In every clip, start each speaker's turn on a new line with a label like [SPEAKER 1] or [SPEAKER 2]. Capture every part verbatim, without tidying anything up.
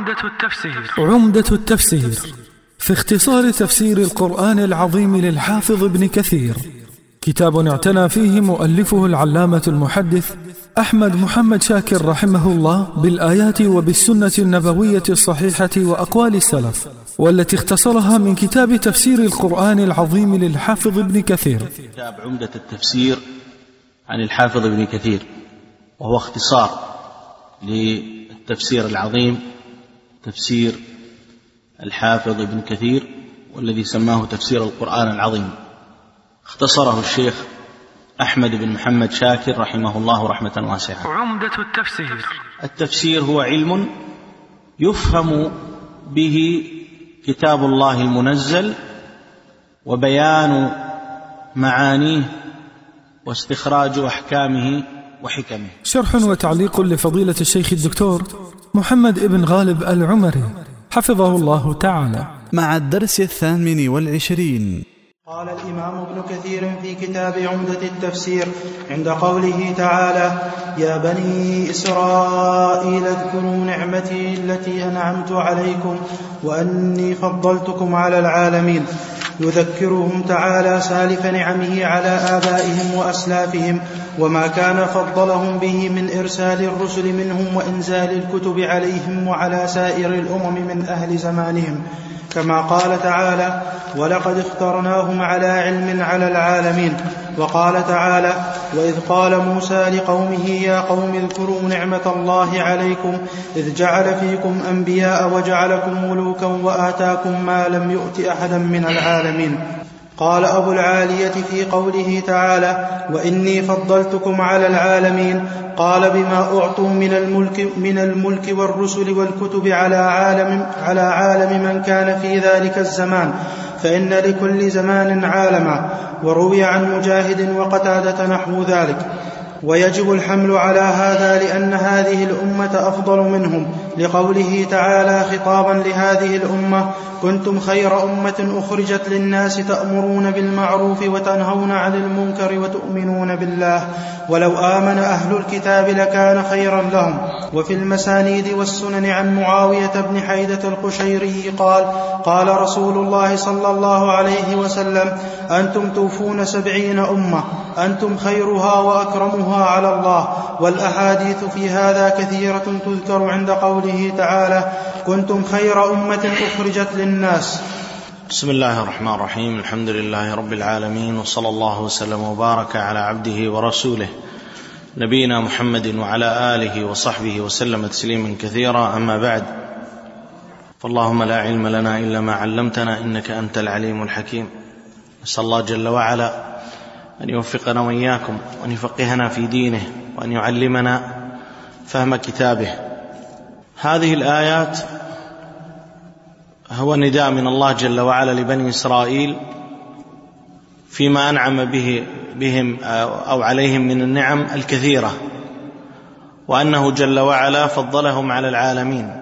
[SPEAKER 1] عمدة التفسير عمدة التفسير في اختصار تفسير القرآن العظيم للحافظ ابن كثير، كتاب اعتنى فيه مؤلفه العلامة المحدث أحمد محمد شاكر رحمه الله بالآيات وبالسنة النبوية الصحيحة وأقوال السلف، والتي اختصرها من كتاب تفسير القرآن العظيم للحافظ ابن كثير.
[SPEAKER 2] كتاب عمدة التفسير عن الحافظ ابن كثير، وهو اختصار للتفسير العظيم تفسير الحافظ ابن كثير، والذي سماه تفسير القرآن العظيم. اختصره الشيخ أحمد بن محمد شاكر رحمه الله رحمة واسعة.
[SPEAKER 1] عمدة التفسير
[SPEAKER 2] التفسير هو علم يفهم به كتاب الله المنزل وبيان معانيه واستخراج أحكامه وحكمه.
[SPEAKER 1] شرح وتعليق لفضيلة الشيخ الدكتور محمد ابن غالب العمري حفظه الله تعالى،
[SPEAKER 3] مع الدرس الثامن والعشرين.
[SPEAKER 4] قال الإمام ابن كثير في كتاب عمدة التفسير عند قوله تعالى: يا بني إسرائيل اذكروا نعمتي التي أنعمت عليكم وأني فضلتكم على العالمين، يذكرهم تعالى سالف نعمه على آبائهم وأسلافهم وما كان فضلهم به من إرسال الرسل منهم وإنزال الكتب عليهم وعلى سائر الأمم من أهل زمانهم، كما قال تعالى: ولقد اخترناهم على علم على العالمين. وقال تعالى: وإذ قال موسى لقومه يا قوم اذكروا نعمة الله عليكم إذ جعل فيكم أنبياء وجعلكم ملوكا وآتاكم ما لم يؤت أحدا من العالمين. قال أبو العالية في قوله تعالى: وإني فضلتكم على العالمين، قال بما أعطوا من الملك, من الملك والرسل والكتب على عالم, على عالم من كان في ذلك الزمان، فإن لكل زمان عالما. وروي عن مجاهد وقتادة نحو ذلك. ويجب الحمل على هذا لأن هذه الأمة أفضل منهم، لقوله تعالى خطابا لهذه الأمة: كنتم خير أمة أخرجت للناس تأمرون بالمعروف وتنهون عن المنكر وتؤمنون بالله، ولو آمن أهل الكتاب لكان خيرا لهم. وفي المسانيد والسنن عن معاوية بن حيدة القشيري قال: قال رسول الله صلى الله عليه وسلم: أنتم توفون سبعين أمة، أنتم خيرها وأكرمها على الله. والأحاديث في هذا كثيرة تذكر عند قوله تعالى: كنتم خير أمة أخرجت للناس.
[SPEAKER 2] بسم الله الرحمن الرحيم، الحمد لله رب العالمين، وصلى الله وسلم وبارك على عبده ورسوله نبينا محمد وعلى آله وصحبه وسلم تسليما كثيرا. أما بعد، فاللهم لا علم لنا إلا ما علمتنا إنك أنت العليم الحكيم. نسأل الله جل وعلا أن يوفقنا وإياكم وأن يفقهنا في دينه وأن يعلمنا فهم كتابه. هذه الآيات هو نداء من الله جل وعلا لبني إسرائيل فيما أنعم به بهم أو عليهم من النعم الكثيرة، وأنه جل وعلا فضلهم على العالمين.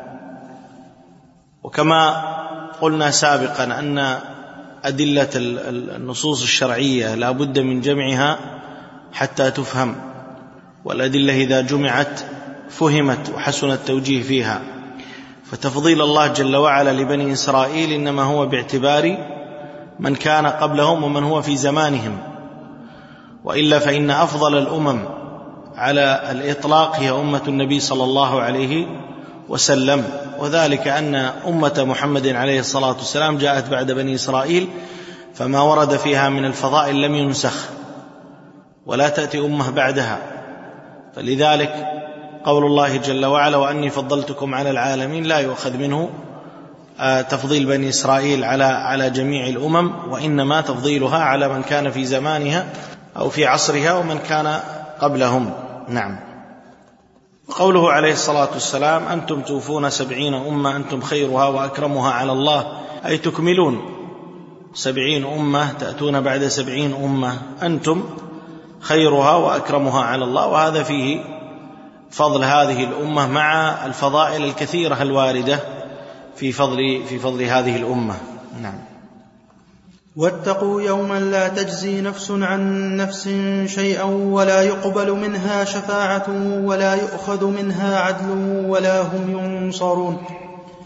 [SPEAKER 2] وكما قلنا سابقا أن أدلة النصوص الشرعية لا بد من جمعها حتى تفهم، والأدلة إذا جمعت فهمت وحسن التوجيه فيها. فتفضيل الله جل وعلا لبني إسرائيل إنما هو باعتبار من كان قبلهم ومن هو في زمانهم، وإلا فإن أفضل الأمم على الإطلاق هي أمة النبي صلى الله عليه وسلم، وذلك أن أمة محمد عليه الصلاة والسلام جاءت بعد بني إسرائيل، فما ورد فيها من الفضائل لم ينسخ ولا تأتي أمة بعدها. فلذلك قول الله جل وعلا: وأني فضلتكم على العالمين لا يؤخذ منه تفضيل بني إسرائيل على على جميع الأمم، وإنما تفضيلها على من كان في زمانها أو في عصرها ومن كان قبلهم. نعم. قوله عليه الصلاة والسلام: أنتم توفون سبعين أمة أنتم خيرها وأكرمها على الله، أي تكملون سبعين أمة، تأتون بعد سبعين أمة، أنتم خيرها وأكرمها على الله. وهذا فيه فضل هذه الأمة مع الفضائل الكثيرة الواردة في فضل في فضل هذه الأمة. نعم.
[SPEAKER 4] واتقوا يوما لا تجزي نفس عن نفس شيئا ولا يقبل منها شفاعة ولا يؤخذ منها عدل ولا هم ينصرون.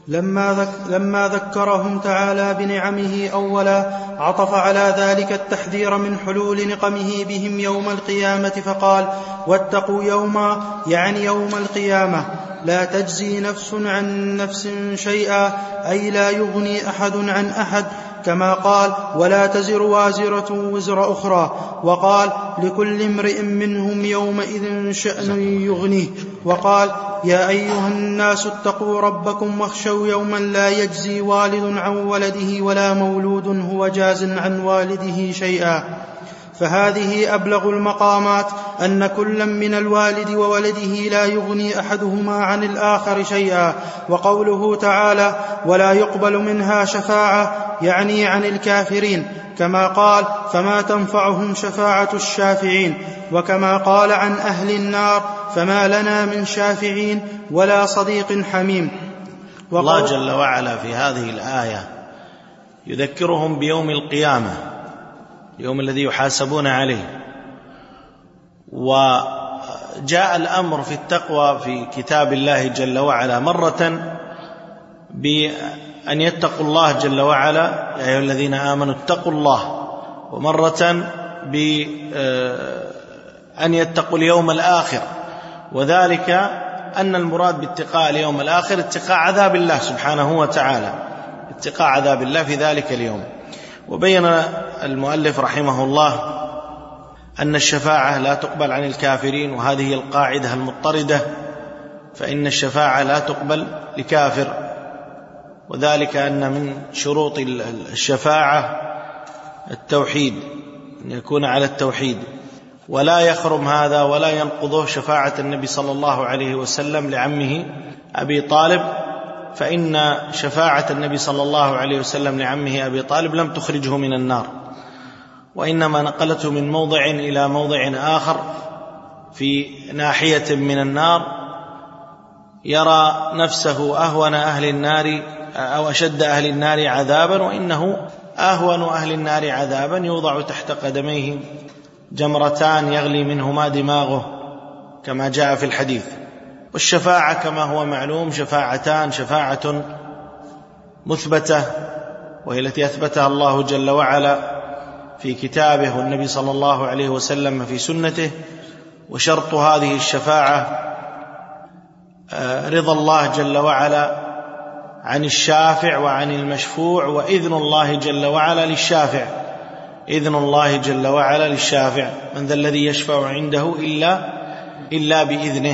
[SPEAKER 4] لما, ذك لما ذكرهم تعالى بنعمه أولا عطف على ذلك التحذير من حلول نقمه بهم يوم القيامة فقال: واتقوا يوما، يعني يوم القيامة، لا تجزي نفس عن نفس شيئا، أي لا يغني أحد عن أحد، كما قال: ولا تزر وازرة وزر أخرى، وقال: لكل امرئ منهم يومئذ شأن يغنيه، وقال: يا أيها الناس اتقوا ربكم واخشوا يوما لا يجزي والد عن ولده ولا مولود هو جاز عن والده شيئا. فهذه أبلغ المقامات، أن كلا من الوالد وولده لا يغني أحدهما عن الآخر شيئا. وقوله تعالى: ولا يقبل منها شفاعة، يعني عن الكافرين، كما قال: فما تنفعهم شفاعة الشافعين. وكما قال عن أهل النار: فما لنا من شافعين ولا صديق حميم.
[SPEAKER 2] الله جل وعلا في هذه الآية يذكرهم بيوم القيامة، يوم الذي يحاسبون عليه. وجاء الأمر في التقوى في كتاب الله جل وعلا مرة بأن يتقوا الله جل وعلا، يا أيها الذين آمنوا اتقوا الله، ومرة بأن يتقوا اليوم الآخر. وذلك أن المراد باتقاء اليوم الآخر اتقاء عذاب الله سبحانه وتعالى، اتقاء عذاب الله في ذلك اليوم. وبين المؤلف رحمه الله أن الشفاعة لا تقبل عن الكافرين، وهذه القاعدة المضطردة، فإن الشفاعة لا تقبل لكافر، وذلك أن من شروط الشفاعة التوحيد، أن يكون على التوحيد، ولا يخرم هذا ولا ينقضه شفاعة النبي صلى الله عليه وسلم لعمه أبي طالب، فإن شفاعة النبي صلى الله عليه وسلم لعمه أبي طالب لم تخرجه من النار، وإنما نقلته من موضع إلى موضع آخر في ناحية من النار، يرى نفسه أهون أهل النار أو أشد أهل النار عذابا، وإنه أهون أهل النار عذابا، يوضع تحت قدميه جمرتان يغلي منهما دماغه كما جاء في الحديث. والشفاعة كما هو معلوم شفاعتان: شفاعة مثبتة وهي التي أثبتها الله جل وعلا في كتابه والنبي صلى الله عليه وسلم في سنته، وشرط هذه الشفاعة رضا الله جل وعلا عن الشافع وعن المشفوع، وإذن الله جل وعلا للشافع، إذن الله جل وعلا للشافع، من ذا الذي يشفع عنده إلا إلا بإذنه.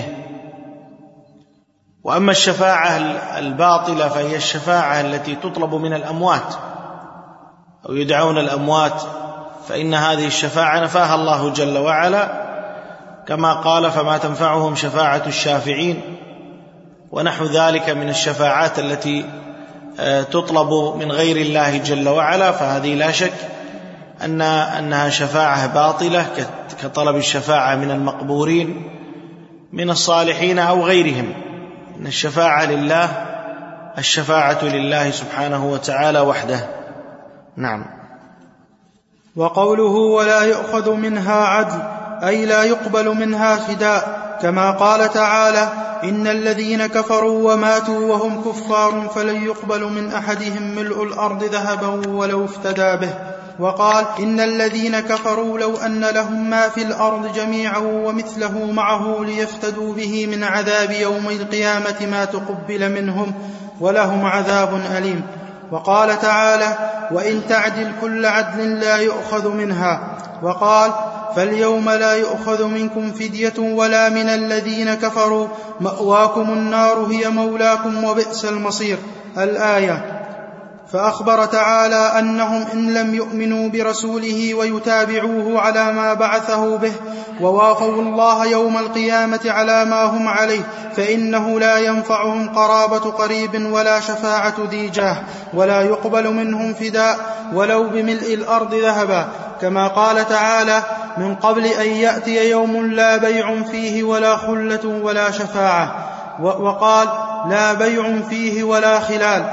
[SPEAKER 2] وأما الشفاعة الباطلة فهي الشفاعة التي تطلب من الأموات أو يدعون الأموات، فإن هذه الشفاعة نفاها الله جل وعلا، كما قال: فما تنفعهم شفاعة الشافعين، ونحو ذلك من الشفاعات التي تطلب من غير الله جل وعلا، فهذه لا شك أن أنها شفاعة باطلة، كطلب الشفاعة من المقبورين من الصالحين أو غيرهم. إن الشفاعة لله، الشفاعة لله سبحانه وتعالى وحده. نعم.
[SPEAKER 4] وقوله: ولا يؤخذ منها عدل، أي لا يقبل منها فداء، كما قال تعالى: إن الذين كفروا وماتوا وهم كفار فلن يقبل من أحدهم ملء الأرض ذهبا ولو افتدى به. وقال: إن الذين كفروا لو أن لهم ما في الأرض جميعا ومثله معه ليفتدوا به من عذاب يوم القيامة ما تقبل منهم ولهم عذاب أليم. وقال تعالى: وإن تعدل كل عدل لا يؤخذ منها. وقال: فاليوم لا يؤخذ منكم فدية ولا من الذين كفروا، مأواكم النار هي مولاكم وبئس المصير. الآية. فأخبر تعالى أنهم إن لم يؤمنوا برسوله ويتابعوه على ما بعثه به ووافوا الله يوم القيامة على ما هم عليه، فإنه لا ينفعهم قرابة قريب ولا شفاعة ذي جاه، ولا يقبل منهم فداء ولو بملء الأرض ذهبا، كما قال تعالى: من قبل أن يأتي يوم لا بيع فيه ولا خلة ولا شفاعة. وقال: لا بيع فيه ولا خلال.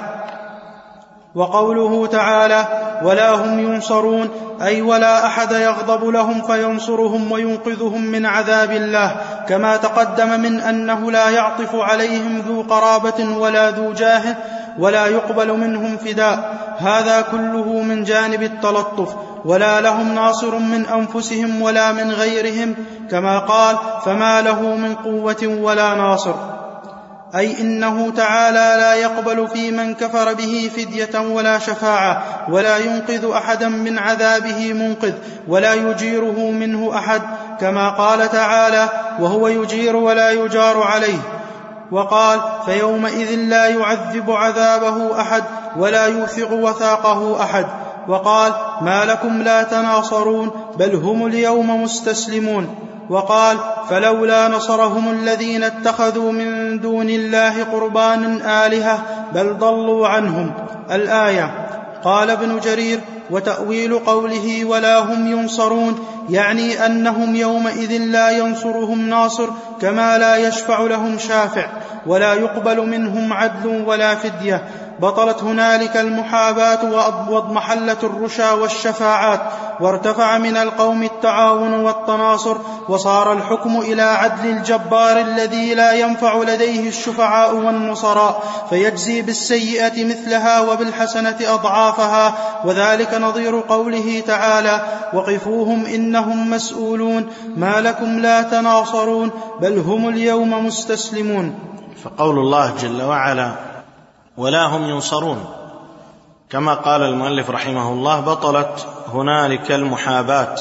[SPEAKER 4] وقوله تعالى: ولا هم ينصرون، أي ولا أحد يغضب لهم فينصرهم وينقذهم من عذاب الله، كما تقدم من أنه لا يعطف عليهم ذو قرابة ولا ذو جاه ولا يقبل منهم فداء. هذا كله من جانب التلطف، ولا لهم ناصر من أنفسهم ولا من غيرهم، كما قال: فما له من قوة ولا ناصر. أي إنه تعالى لا يقبل في من كفر به فدية ولا شفاعة، ولا ينقذ أحدا من عذابه منقذ، ولا يجيره منه أحد، كما قال تعالى: وهو يجير ولا يجار عليه. وقال: فيومئذ لا يعذب عذابه أحد ولا يوثق وثاقه أحد. وقال: ما لكم لا تناصرون بل هم اليوم مستسلمون. وقال: فلولا نصرهم الذين اتخذوا من دون الله قربانا آلهة بل ضلوا عنهم. الآية. قال ابن جرير: وتأويل قوله ولا هم ينصرون يعني أنهم يومئذ لا ينصرهم ناصر، كما لا يشفع لهم شافع، ولا يقبل منهم عدل ولا فدية. بطلت هنالك المحاباة واضمحلت الرشا والشفاعات، وارتفع من القوم التعاون والتناصر، وصار الحكم إلى عدل الجبار الذي لا ينفع لديه الشفعاء والنصراء، فيجزي بالسيئة مثلها وبالحسنة أضعافها. وذلك نظير قوله تعالى: وقفوهم إنهم مسؤولون ما لكم لا تناصرون بل هم اليوم مستسلمون.
[SPEAKER 2] فقول الله جل وعلا: ولا هم ينصرون، كما قال المؤلف رحمه الله، بطلت هنالك المحاباة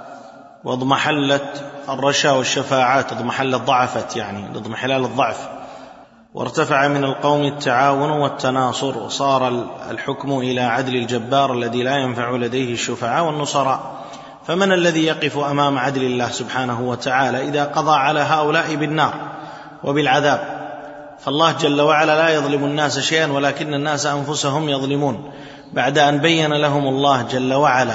[SPEAKER 2] واضمحلت الرشا والشفاعات، اضمحلت ضعفت يعني اضمحلال الضعف، وارتفع من القوم التعاون والتناصر، وصار الحكم إلى عدل الجبار الذي لا ينفع لديه الشفعاء والنصراء. فمن الذي يقف أمام عدل الله سبحانه وتعالى إذا قضى على هؤلاء بالنار وبالعذاب؟ فالله جل وعلا لا يظلم الناس شيئا، ولكن الناس أنفسهم يظلمون. بعد أن بين لهم الله جل وعلا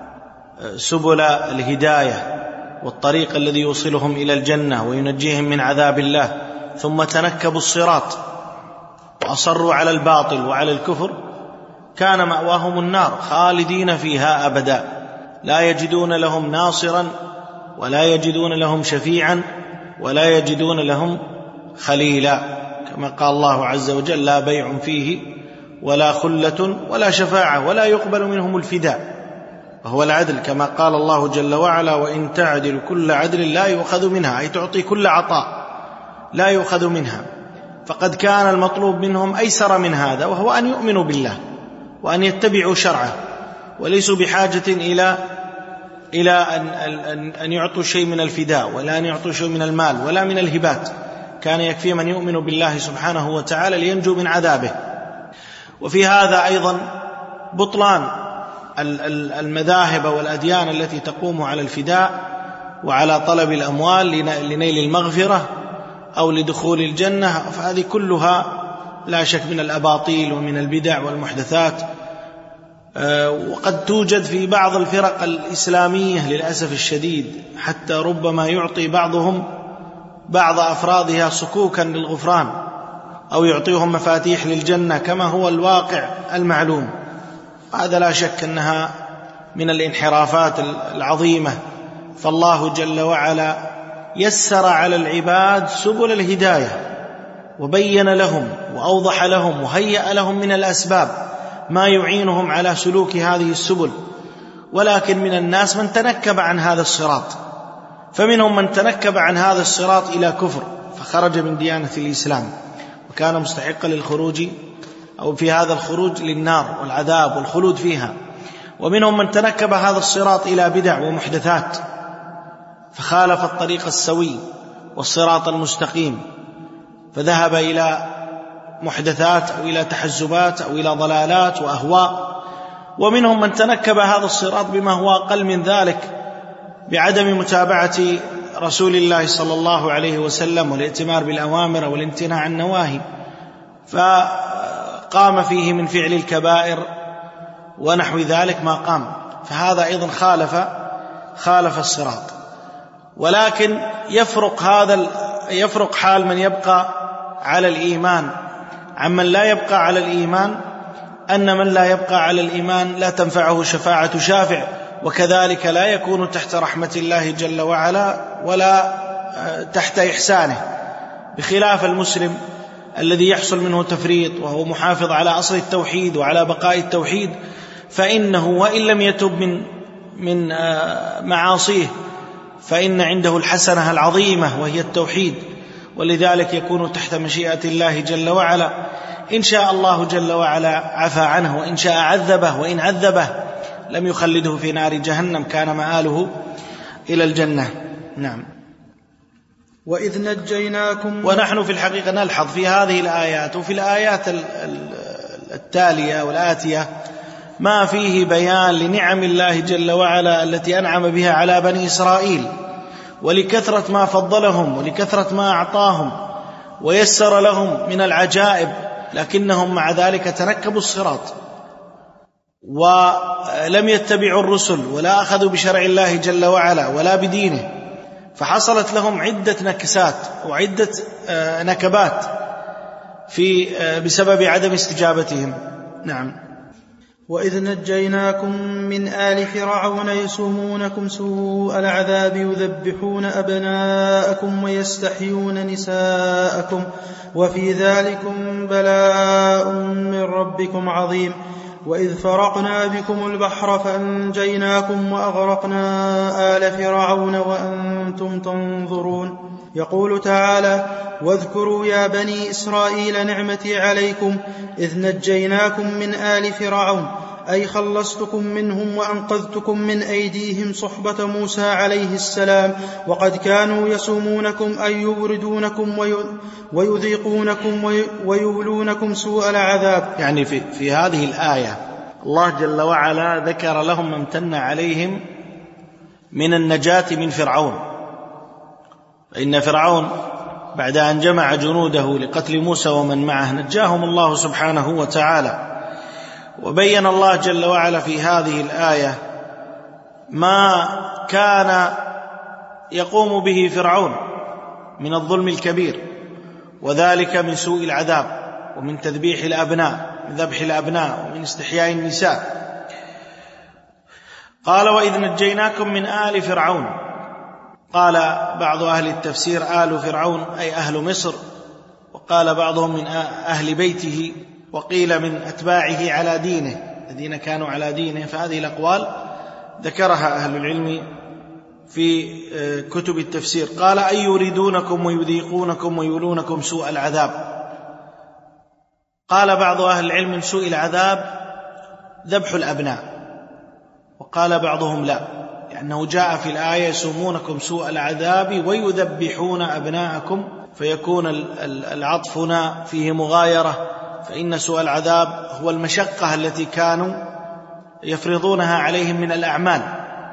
[SPEAKER 2] سبل الهداية والطريق الذي يوصلهم إلى الجنة وينجيهم من عذاب الله، ثم تنكبوا الصراط وأصروا على الباطل وعلى الكفر، كان مأواهم النار خالدين فيها أبدا، لا يجدون لهم ناصرا ولا يجدون لهم شفيعا ولا يجدون لهم خليلا، كما قال الله عز وجل: لا بيع فيه ولا خلة ولا شفاعة ولا يقبل منهم الفداء، وهو العدل، كما قال الله جل وعلا: وإن تعدل كل عدل لا يؤخذ منها، أي تعطي كل عطاء لا يؤخذ منها. فقد كان المطلوب منهم أيسر من هذا، وهو أن يؤمنوا بالله وأن يتبعوا شرعه، وليسوا بحاجة إلى إلى أن, أن, أن يعطوا شيء من الفداء، ولا أن يعطوا شيء من المال ولا من الهبات. كان يكفي من يؤمن بالله سبحانه وتعالى لينجو من عذابه. وفي هذا أيضا بطلان المذاهب والأديان التي تقوم على الفداء وعلى طلب الأموال لنيل المغفرة أو لدخول الجنة، فهذه كلها لا شك من الأباطيل ومن البدع والمحدثات. وقد توجد في بعض الفرق الإسلامية للأسف الشديد حتى ربما يعطي بعضهم بعض أفرادها صكوكا للغفران أو يعطيهم مفاتيح للجنة، كما هو الواقع المعلوم. هذا لا شك أنها من الانحرافات العظيمة. فالله جل وعلا يسر على العباد سبل الهداية، وبين لهم وأوضح لهم وهيأ لهم من الأسباب ما يعينهم على سلوك هذه السبل. ولكن من الناس من تنكب عن هذا الصراط، فمنهم من تنكب عن هذا الصراط إلى كفر فخرج من ديانة الإسلام وكان مستحقا للخروج أو في هذا الخروج للنار والعذاب والخلود فيها. ومنهم من تنكب هذا الصراط إلى بدع ومحدثات فخالف الطريق السوي والصراط المستقيم، فذهب إلى محدثات أو إلى تحزبات أو إلى ضلالات وأهواء. ومنهم من تنكب هذا الصراط بما هو أقل من ذلك، بعدم متابعة رسول الله صلى الله عليه وسلم والائتمار بالأوامر والامتناع عن النواهي، فقام فيه من فعل الكبائر ونحو ذلك ما قام، فهذا أيضا خالف خالف الصراط. ولكن يفرق هذا يفرق حال من يبقى على الإيمان عمن لا يبقى على الإيمان، أن من لا يبقى على الإيمان لا تنفعه شفاعة شافع، وكذلك لا يكون تحت رحمة الله جل وعلا ولا تحت إحسانه، بخلاف المسلم الذي يحصل منه تفريط وهو محافظ على أصل التوحيد وعلى بقاء التوحيد، فإنه وإن لم يتب من من معاصيه فإن عنده الحسنة العظيمة وهي التوحيد، ولذلك يكون تحت مشيئة الله جل وعلا. إن شاء الله جل وعلا عفى عنه، وإن شاء عذبه، وإن عذبه لم يخلده في نار جهنم، كان مآله إلى الجنة. نعم.
[SPEAKER 4] وإذ نجيناكم.
[SPEAKER 2] ونحن في الحقيقة نلحظ في هذه الآيات وفي الآيات التالية والآتية ما فيه بيان لنعم الله جل وعلا التي أنعم بها على بني إسرائيل، ولكثرة ما فضلهم ولكثرة ما أعطاهم ويسر لهم من العجائب، لكنهم مع ذلك تنكبوا الصراط ولم يتبعوا الرسل ولا أخذوا بشرع الله جل وعلا ولا بدينه، فحصلت لهم عدة نكسات وعدة نكبات في بسبب عدم استجابتهم. نعم.
[SPEAKER 4] وإذ نجيناكم من آل فرعون يسومونكم سوء العذاب يذبحون أبناءكم ويستحيون نساءكم وفي ذلكم بلاء من ربكم عظيم. وإذ فرقنا بكم البحر فأنجيناكم وأغرقنا آل فرعون وأنتم تنظرون. يقول تعالى: واذكروا يا بني إسرائيل نعمتي عليكم إذ نجيناكم من آل فرعون، أي خلصتكم منهم وأنقذتكم من أيديهم صحبة موسى عليه السلام، وقد كانوا يسومونكم أي يبردونكم ويذيقونكم ويولونكم سوء العذاب.
[SPEAKER 2] يعني في, في هذه الآية الله جل وعلا ذكر لهم ما امتن عليهم من النجاة من فرعون. فإن فرعون بعد أن جمع جنوده لقتل موسى ومن معه نجاهم الله سبحانه وتعالى. وبين الله جل وعلا في هذه الآية ما كان يقوم به فرعون من الظلم الكبير، وذلك من سوء العذاب ومن تذبيح الأبناء، من ذبح الأبناء ومن استحياء النساء. قال: وإذ نجيناكم من آل فرعون. قال بعض أهل التفسير آل فرعون أي أهل مصر، وقال بعضهم من أهل بيته، وقيل من أتباعه على دينه الذين كانوا على دينه. فهذه الأقوال ذكرها أهل العلم في كتب التفسير. قال: أي يريدونكم ويذيقونكم ويولونكم سوء العذاب. قال بعض أهل العلم من سوء العذاب ذبح الأبناء، وقال بعضهم لا، لأنه جاء في الآية يسومونكم سوء العذاب ويذبحون أبناءكم، فيكون العطف هنا فيه مغايرة، فإن سوء العذاب هو المشقة التي كانوا يفرضونها عليهم من الأعمال.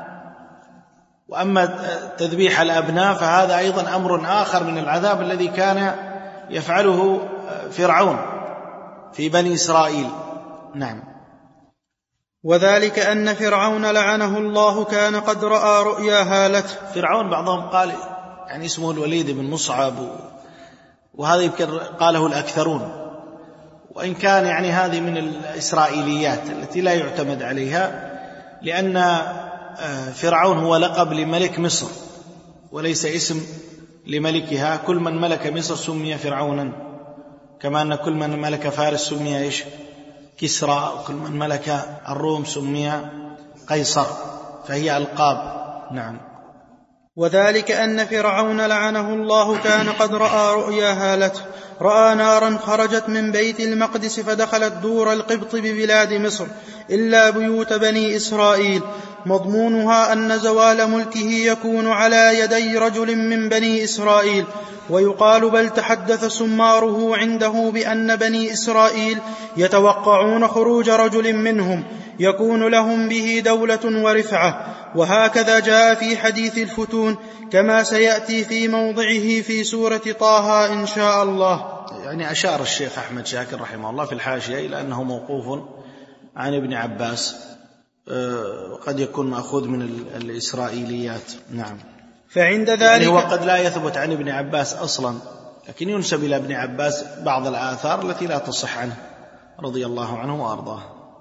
[SPEAKER 2] وأما تذبيح الأبناء فهذا أيضا أمر آخر من العذاب الذي كان يفعله فرعون في بني إسرائيل. نعم.
[SPEAKER 4] وذلك أن فرعون لعنه الله كان قد رأى رؤيا هالته.
[SPEAKER 2] فرعون بعضهم قال يعني اسمه الوليد بن مصعب، وهذا يمكن قاله الأكثرون، وإن كان يعني هذه من الإسرائيليات التي لا يعتمد عليها، لأن فرعون هو لقب لملك مصر وليس اسم لملكها. كل من ملك مصر سمي فرعونا، كما أن كل من ملك فارس سمي إيش؟ كسرى، وكل من ملك الروم سمي قيصر، فهي ألقاب. نعم.
[SPEAKER 4] وذلك أن فرعون لعنه الله كان قد رأى رؤيا هالته، رأى نارا خرجت من بيت المقدس فدخلت دور القبط ببلاد مصر إلا بيوت بني إسرائيل، مضمونها أن زوال ملكه يكون على يدي رجل من بني إسرائيل. ويقال بل تحدث سماره عنده بأن بني إسرائيل يتوقعون خروج رجل منهم يكون لهم به دولة ورفعة، وهكذا جاء في حديث الفتون كما سيأتي في موضعه في سورة طه إن شاء الله.
[SPEAKER 2] يعني أشار الشيخ أحمد شاكر رحمه الله في الحاشية إلى أنه موقوف عن ابن عباس، وقد يكون مأخوذ من الإسرائيليات. نعم.
[SPEAKER 4] فعند ذلك
[SPEAKER 2] يعني هو قد لا يثبت عن ابن عباس أصلا، لكن ينسب إلى ابن عباس بعض الآثار التي لا تصح عنه رضي الله عنه وأرضاه.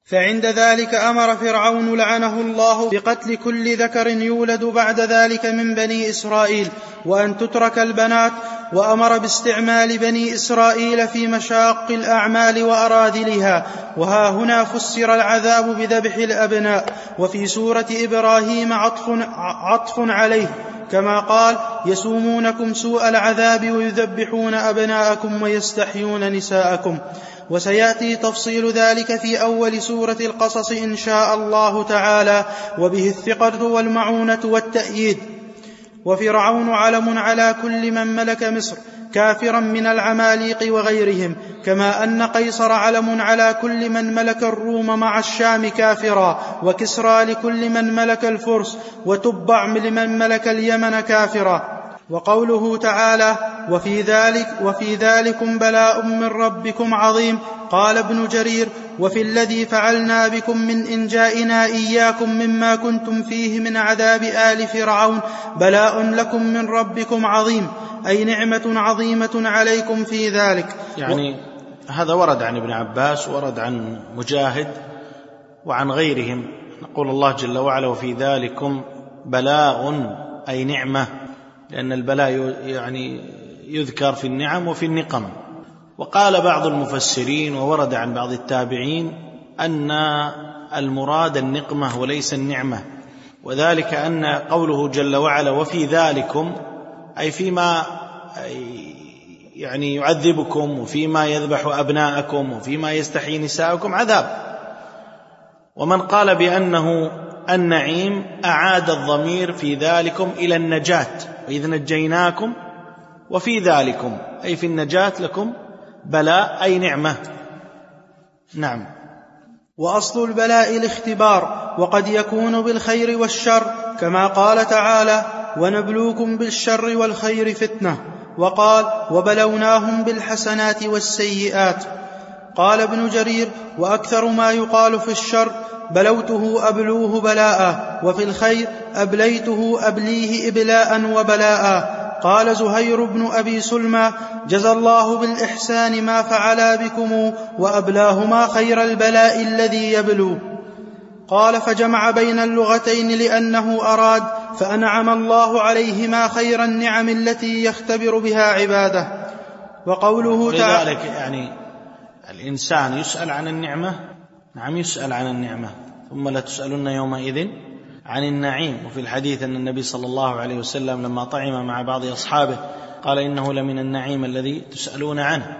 [SPEAKER 4] فعند ذلك أمر فرعون لعنه الله بقتل كل ذكر يولد بعد ذلك من بني إسرائيل، وأن تترك البنات، وأمر باستعمال بني إسرائيل في مشاق الأعمال وأراذلها. وها هنا فسر العذاب بذبح الأبناء، وفي سورة إبراهيم عطف, عطف عليه، كما قال: يسومونكم سوء العذاب ويذبحون أبناءكم ويستحيون نساءكم. وسيأتي تفصيل ذلك في أول سورة القصص إن شاء الله تعالى، وبه الثقة والمعونة والتأييد. وفرعون علم على كل من ملك مصر كافرا من العماليق وغيرهم، كما أن قيصر علم على كل من ملك الروم مع الشام كافرا، وكسرى لكل من ملك الفرس، وتبع لمن ملك اليمن كافرا. وقوله تعالى: وفي ذلك وفي ذلكم بلاء من ربكم عظيم. قال ابن جرير: وفي الذي فعلنا بكم من إنجائنا إياكم مما كنتم فيه من عذاب آل فرعون بلاء لكم من ربكم عظيم، أي نعمة عظيمة عليكم في ذلك.
[SPEAKER 2] يعني و... هذا ورد عن ابن عباس، ورد عن مجاهد وعن غيرهم. نقول الله جل وعلا: وفي ذلكم بلاء، أي نعمة، لأن البلاء يعني يذكر في النعم وفي النقم. وقال بعض المفسرين وورد عن بعض التابعين أن المراد النقمة وليس النعمة، وذلك أن قوله جل وعلا وفي ذلكم أي فيما يعني يعذبكم، وفيما يذبح أبناءكم، وفيما يستحيي نساءكم عذاب. ومن قال بأنه النعيم أعاد الضمير في ذلكم إلى النجاة، وإذ نجيناكم، وفي ذلكم أي في النجاة لكم بلاء، أي نعمة. نعم.
[SPEAKER 4] وأصل البلاء الاختبار، وقد يكون بالخير والشر، كما قال تعالى: ونبلوكم بالشر والخير فتنة. وقال: وبلوناهم بالحسنات والسيئات. قال ابن جرير: وأكثر ما يقال في الشر بلوته أبلوه بلاء، وفي الخير أبليته أبليه إبلاء وبلاء. قال زهير بن أبي سلمى: جزى الله بالإحسان ما فعلا بكم، وأبلاهما خير البلاء الذي يبلو. قال: فجمع بين اللغتين لأنه أراد فأنعم الله عليهما خير النعم التي يختبر بها عباده. وقوله تعالى:
[SPEAKER 2] لذلك يعني الإنسان يسأل عن النعمة، نعم يسأل عن النعمة، ثم لا تسألن يومئذ عن النعيم. وفي الحديث أن النبي صلى الله عليه وسلم لما طعم مع بعض أصحابه قال: إنه لمن النعيم الذي تسألون عنه.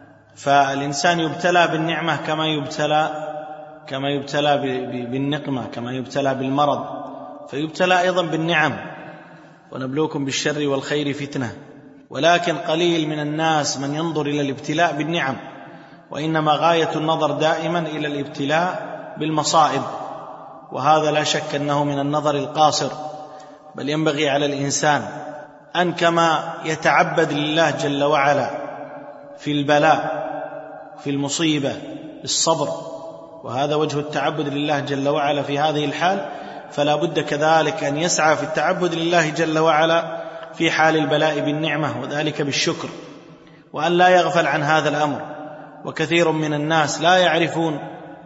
[SPEAKER 2] فالإنسان يبتلى بالنعمة كما يبتلى كما يبتلى بالنقمة، كما يبتلى بالمرض، فيبتلى أيضا بالنعم. ونبلوكم بالشر والخير فتنة. ولكن قليل من الناس من ينظر إلى الابتلاء بالنعم، وإنما غاية النظر دائما إلى الابتلاء بالمصائب، وهذا لا شك أنه من النظر القاصر. بل ينبغي على الإنسان أن كما يتعبد لله جل وعلا في البلاء في المصيبة بالصبر، وهذا وجه التعبد لله جل وعلا في هذه الحال، فلا بد كذلك أن يسعى في التعبد لله جل وعلا في حال البلاء بالنعمة، وذلك بالشكر، وأن لا يغفل عن هذا الأمر. وكثير من الناس لا يعرفون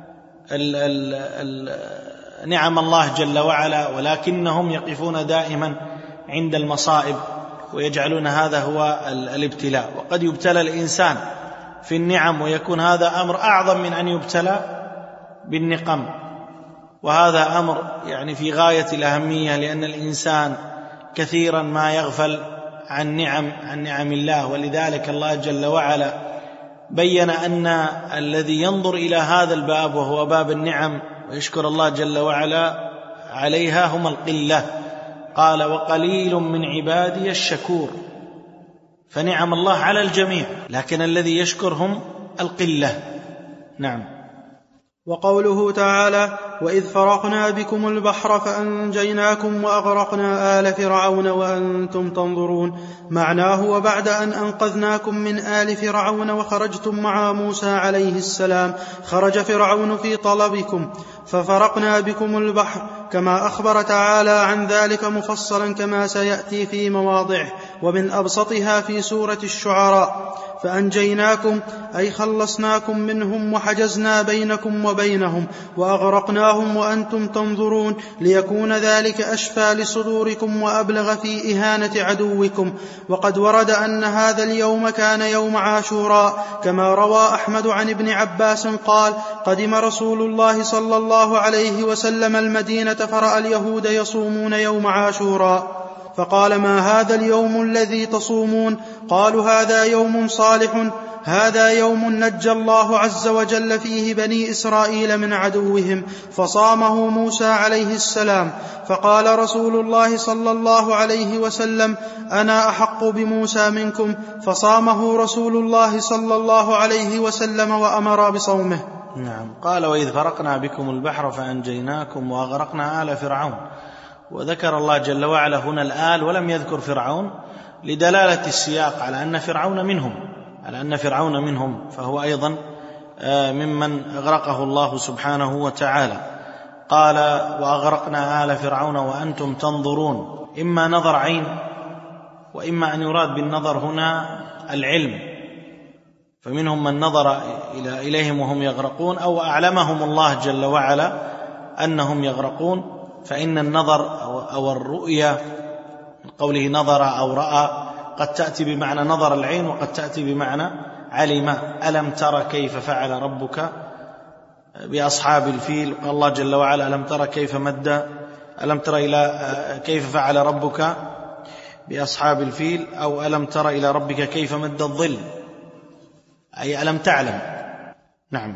[SPEAKER 2] ال ال ال نعم الله جل وعلا، ولكنهم يقفون دائما عند المصائب ويجعلون هذا هو الابتلاء. وقد يبتلى الإنسان في النعم ويكون هذا أمر أعظم من أن يبتلى بالنقم، وهذا أمر يعني في غاية الأهمية، لأن الإنسان كثيرا ما يغفل عن نعم عن نعم الله. ولذلك الله جل وعلا بين أن الذي ينظر إلى هذا الباب وهو باب النعم ويشكر الله جل وعلا عليها هم القلة. قال: وقليل من عبادي الشكور. فنعم الله على الجميع، لكن الذي يشكرهم القلة. نعم.
[SPEAKER 4] وقوله تعالى: وإذ فرقنا بكم البحر فأنجيناكم وأغرقنا آل فرعون وأنتم تنظرون. معناه: وبعد أن أنقذناكم من آل فرعون وخرجتم مع موسى عليه السلام، خرج فرعون في طلبكم ففرقنا بكم البحر، كما أخبر تعالى عن ذلك مفصلا كما سيأتي في مواضعه. ومن أبسطها في سورة الشعراء: فأنجيناكم أي خلصناكم منهم وحجزنا بينكم وبينهم وأغرقناهم وأنتم تنظرون، ليكون ذلك أشفى لصدوركم وأبلغ في إهانة عدوكم. وقد ورد أن هذا اليوم كان يوم عاشوراء، كما روى أحمد عن ابن عباس قال: قدم رسول الله صلى الله عليه وسلم المدينة فرأى اليهود يصومون يوم عاشوراء، فقال: ما هذا اليوم الذي تصومون؟ قالوا: هذا يوم صالح، هذا يوم نجى الله عز وجل فيه بني إسرائيل من عدوهم، فصامه موسى عليه السلام. فقال رسول الله صلى الله عليه وسلم: أنا أحق بموسى منكم، فصامه رسول الله صلى الله عليه وسلم وأمر بصومه.
[SPEAKER 2] نعم. قال: وإذ فرقنا بكم البحر فأنجيناكم وأغرقنا آل فرعون. وذكر الله جل وعلا هنا الآل ولم يذكر فرعون لدلالة السياق على أن فرعون منهم على أن فرعون منهم فهو أيضا ممن أغرقه الله سبحانه وتعالى. قال: وأغرقنا آل فرعون وأنتم تنظرون، إما نظر عين وإما أن يراد بالنظر هنا العلم، فمنهم من نظر إليهم وهم يغرقون أو أعلمهم الله جل وعلا أنهم يغرقون. فإن النظر أو الرؤية من قوله نظر أو رأى قد تأتي بمعنى نظر العين وقد تأتي بمعنى علم. ألم تر كيف فعل ربك بأصحاب الفيل؟ قال الله جل وعلا: ألم تر كيف مد ألم تر إلى كيف فعل ربك بأصحاب الفيل، أو ألم تر إلى ربك كيف مد الظل، أي ألم تعلم. نعم.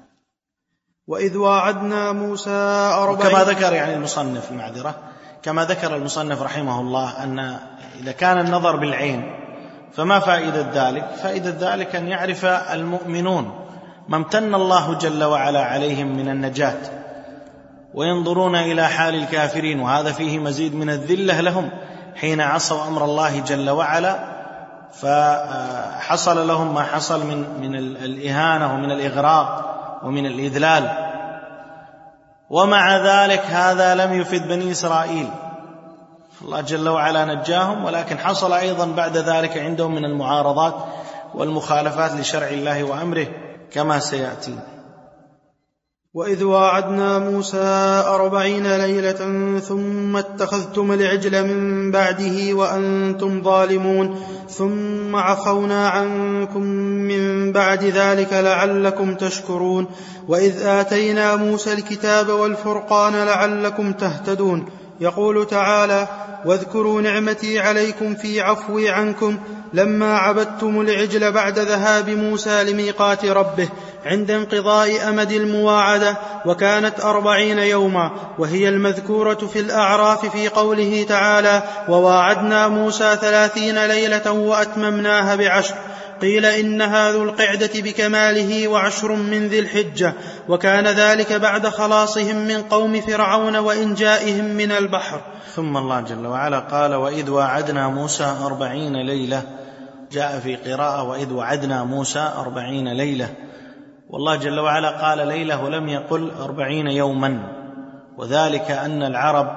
[SPEAKER 4] وإذ واعدنا موسى أربعين.
[SPEAKER 2] كما ذكر يعني المصنف معذرة كما ذكر المصنف رحمه الله أن إذا كان النظر بالعين فما فائدة ذلك؟ فائدة ذلك أن يعرف المؤمنون ما امتن الله جل وعلا عليهم من النجاة، وينظرون إلى حال الكافرين، وهذا فيه مزيد من الذلة لهم حين عصوا أمر الله جل وعلا، فحصل لهم ما حصل من من الإهانة ومن الإغراق ومن الإذلال. ومع ذلك هذا لم يفد بني إسرائيل، الله جل وعلا نجاهم، ولكن حصل أيضا بعد ذلك عندهم من المعارضات والمخالفات لشرع الله وأمره كما سيأتي.
[SPEAKER 4] وإذ واعدنا موسى أربعين ليلة ثم اتخذتم العجل من بعده وأنتم ظالمون ثم عفونا عنكم من بعد ذلك لعلكم تشكرون. وإذ آتينا موسى الكتاب والفرقان لعلكم تهتدون. يقول تعالى: واذكروا نعمتي عليكم في عفوي عنكم لما عبدتم العجل بعد ذهاب موسى لميقات ربه عند انقضاء أمد المواعدة، وكانت أربعين يوما، وهي المذكورة في الأعراف في قوله تعالى: وواعدنا موسى ثلاثين ليلة وأتممناها بعشر. قيل إنها ذو القعدة بكماله وعشر من ذي الحجة، وكان ذلك بعد خلاصهم من قوم فرعون وإنجائهم من البحر.
[SPEAKER 2] ثم الله جل وعلا قال: وإذ واعدنا موسى أربعين ليلة. جاء في قراءة: وإذ وعدنا موسى أربعين ليلة، والله جل وعلا قال ليلة ولم يقل أربعين يوما، وذلك أن العرب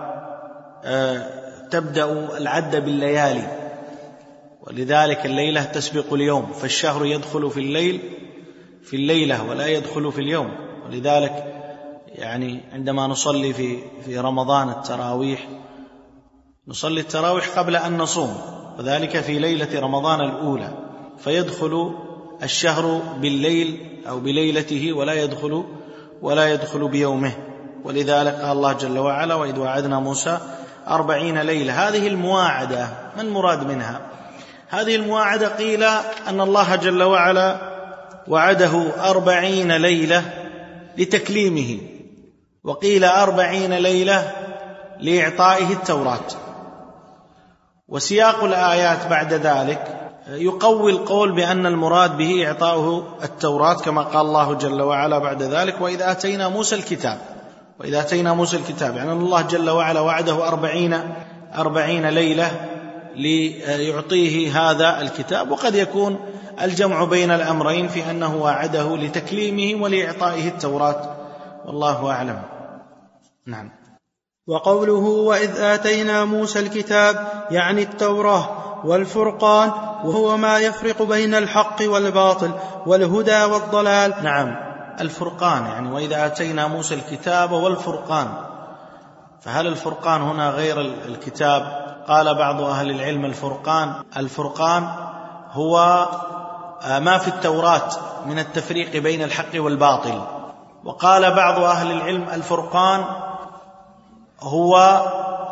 [SPEAKER 2] تبدأ العد بالليالي، ولذلك الليلة تسبق اليوم، فالشهر يدخل في الليل في الليلة ولا يدخل في اليوم. ولذلك يعني عندما نصلي في في رمضان التراويح نصلي التراويح قبل أن نصوم، وذلك في ليلة رمضان الأولى، فيدخل الشهر بالليل أو بليلته ولا يدخل ولا يدخل بيومه. ولذلك قال الله جل وعلا: وإذ وعدنا موسى أربعين ليلة. هذه المواعدة ما المراد منها؟ هذه المواعدة قيل أن الله جل وعلا وعده أربعين ليلة لتكليمه، وقيل أربعين ليلة لإعطائه التوراة. وسياق الآيات بعد ذلك يقوي القول بأن المراد به إعطاؤه التوراة، كما قال الله جل وعلا بعد ذلك: وإذا أتينا موسى الكتاب. وإذا أتينا موسى الكتاب يعني أن الله جل وعلا وعده أربعين أربعين ليلة ليعطيه هذا الكتاب. وقد يكون الجمع بين الأمرين في أنه وعده لتكليمه ولإعطائه التوراة، والله أعلم. نعم.
[SPEAKER 4] وقوله: وإذ آتينا موسى الكتاب يعني التوراة، والفرقان، وهو ما يفرق بين الحق والباطل والهدى والضلال.
[SPEAKER 2] نعم، الفرقان يعني وإذا آتينا موسى الكتاب والفرقان، فهل الفرقان هنا غير الكتاب؟ قال بعض أهل العلم الفرقان الفرقان هو ما في التوراة من التفريق بين الحق والباطل. وقال بعض أهل العلم الفرقان هو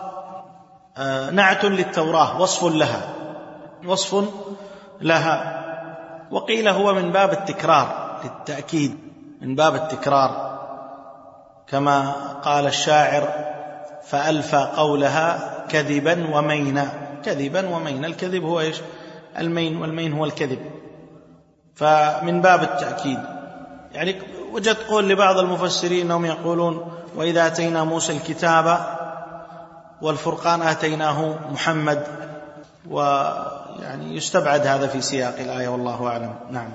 [SPEAKER 2] نعت للتوراة، وصف لها وصف لها وقيل هو من باب التكرار للتأكيد، من باب التكرار، كما قال الشاعر: فألفى قولها كذبا ومينا. كذبا ومينا، الكذب هو إيش؟ المين، والمين هو الكذب، فمن باب التأكيد. يعني وجدت قول لبعض المفسرين أنهم يقولون: وإذا آتينا موسى الكتاب والفرقان آتيناه محمد، ويعني يستبعد هذا في سياق الآية والله أعلم. نعم.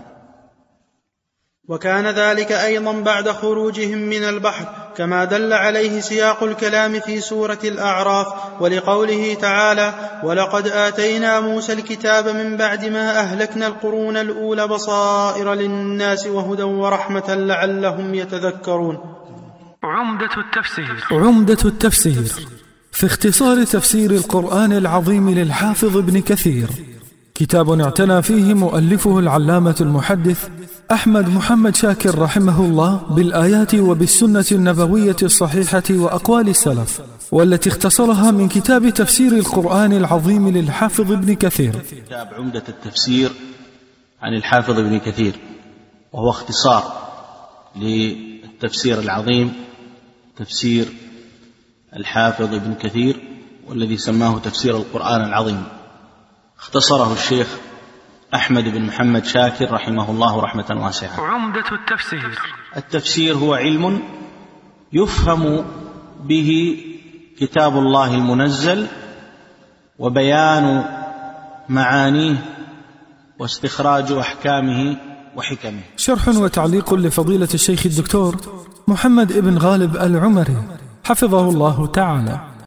[SPEAKER 4] وكان ذلك أيضا بعد خروجهم من البحر، كما دل عليه سياق الكلام في سورة الأعراف، ولقوله تعالى: ولقد آتينا موسى الكتاب من بعد ما أهلكنا القرون الأولى بصائر للناس وهدى ورحمة لعلهم يتذكرون.
[SPEAKER 1] عمدة التفسير. عمدة التفسير في اختصار تفسير القرآن العظيم للحافظ ابن كثير، كتاب اعتنى فيه مؤلفه العلامة المحدث أحمد محمد شاكر رحمه الله بالآيات وبالسنة النبوية الصحيحة وأقوال السلف، والتي اختصرها من كتاب تفسير القرآن العظيم للحافظ ابن كثير.
[SPEAKER 2] كتاب عمدة التفسير عن الحافظ ابن كثير، وهو اختصار للتفسير العظيم، تفسير الحافظ ابن كثير، والذي سماه تفسير القرآن العظيم. اختصره الشيخ أحمد بن محمد شاكر رحمه الله رحمة واسعة.
[SPEAKER 1] عمدة التفسير.
[SPEAKER 2] التفسير هو علم يفهم به كتاب الله المنزل، وبيان معانيه، واستخراج أحكامه وحكمه.
[SPEAKER 1] شرح وتعليق لفضيلة الشيخ الدكتور محمد ابن غالب العمري حفظه الله تعالى.